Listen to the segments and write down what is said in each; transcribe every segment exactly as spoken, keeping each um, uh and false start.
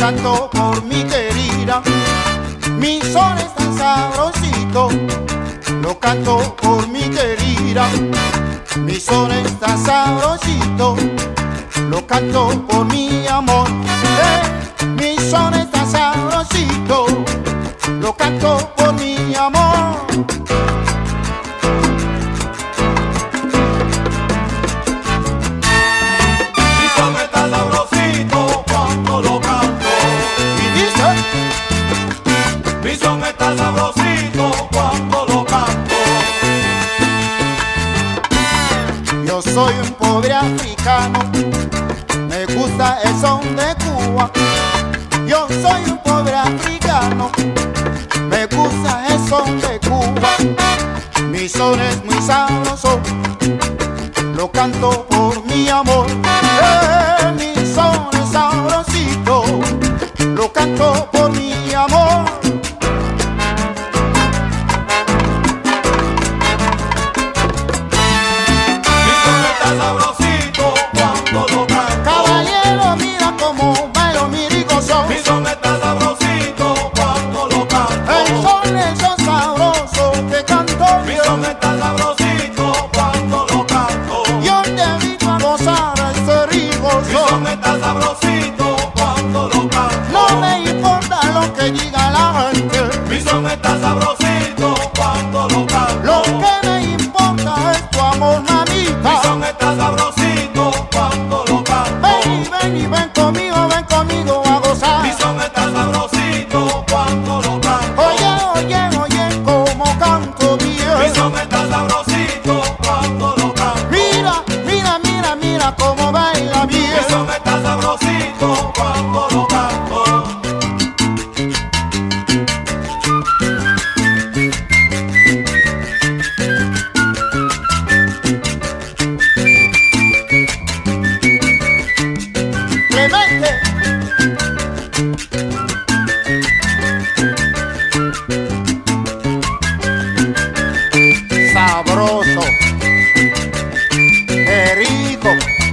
canto por mi querida, mi son es tan sabrosito. Lo canto por mi querida, mi son es tan sabrosito. Lo canto por mi amor, eh, mi son es tan sabrosito. Lo canto por mi amor. Mi son está sabrosito cuando lo canto. Y dice, mi son está sabrosito cuando lo canto. yo soy un pobre africano, me gusta el son de Cuba. Yo soy un pobre africano, me gusta el son de Cuba. Mi son es muy sabroso, lo canto por mi amor. Eh, mi son es sabrosito, lo canto por mi amor. Mi son está sabrosito cuando lo canto. Caballero, mira cómo bailo mi rico son. Mi son está sabrosito cuando lo canto. El son es son sabroso que canto Mi yo. son está sabrosito cuando lo canto. Yo te invito a gozar este rico Mi son. son está sabrosito cuando lo canto. No me importa lo que diga la gente, Mi son está sabrosito cuando lo canto. lo que me importa es tu amor, Mi mamita. son está sabrosito cuando lo canto. Ven y ven y ven conmigo, ven conmigo a gozar. Mi son está sabrosito cuando lo canto. Oye, oye, oye, como canto Mi bien. son está sabrosito cuando lo canto. Mira, mira, mira, mira cómo baila bien. Mi son está sabrosito cuando lo canto. Clemente. Sabroso, qué rico.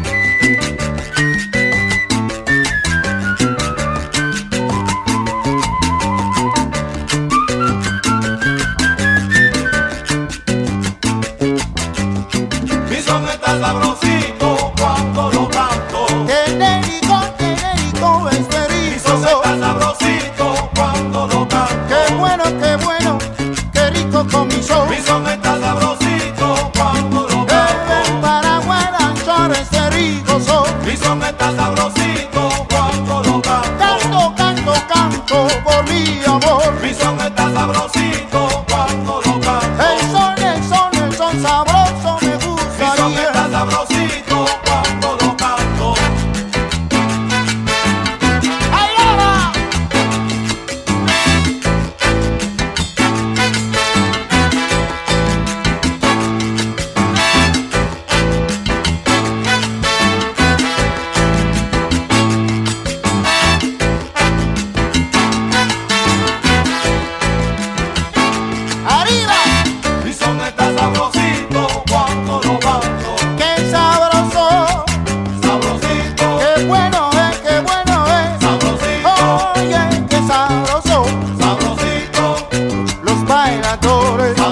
Mi son está sabrosito cuando lo canto. Qué rico, qué rico, este Mi rico. son está sabrosito cuando lo canto. Qué bueno, qué bueno, qué rico con mi son. Mi son está sabrosito cuando lo Que ven canto. para guaranchar este rico son. Mi son está sabrosito cuando lo canto. Canto, canto, canto por mi amor. Mi son está sabrosito cuando lo canto. El son, el son, el son sabroso me Mi gusta son bien. está sabrosito cuando lo canto. ¡Ay, ahora! ¡Arriba! Mi son está sabrosito cuando lo canto. ¡Qué sabroso! Sabrosito, ¡Qué bueno es, qué bueno es! sabrosito, Oye, qué sabroso. sabrosito, Los bailadores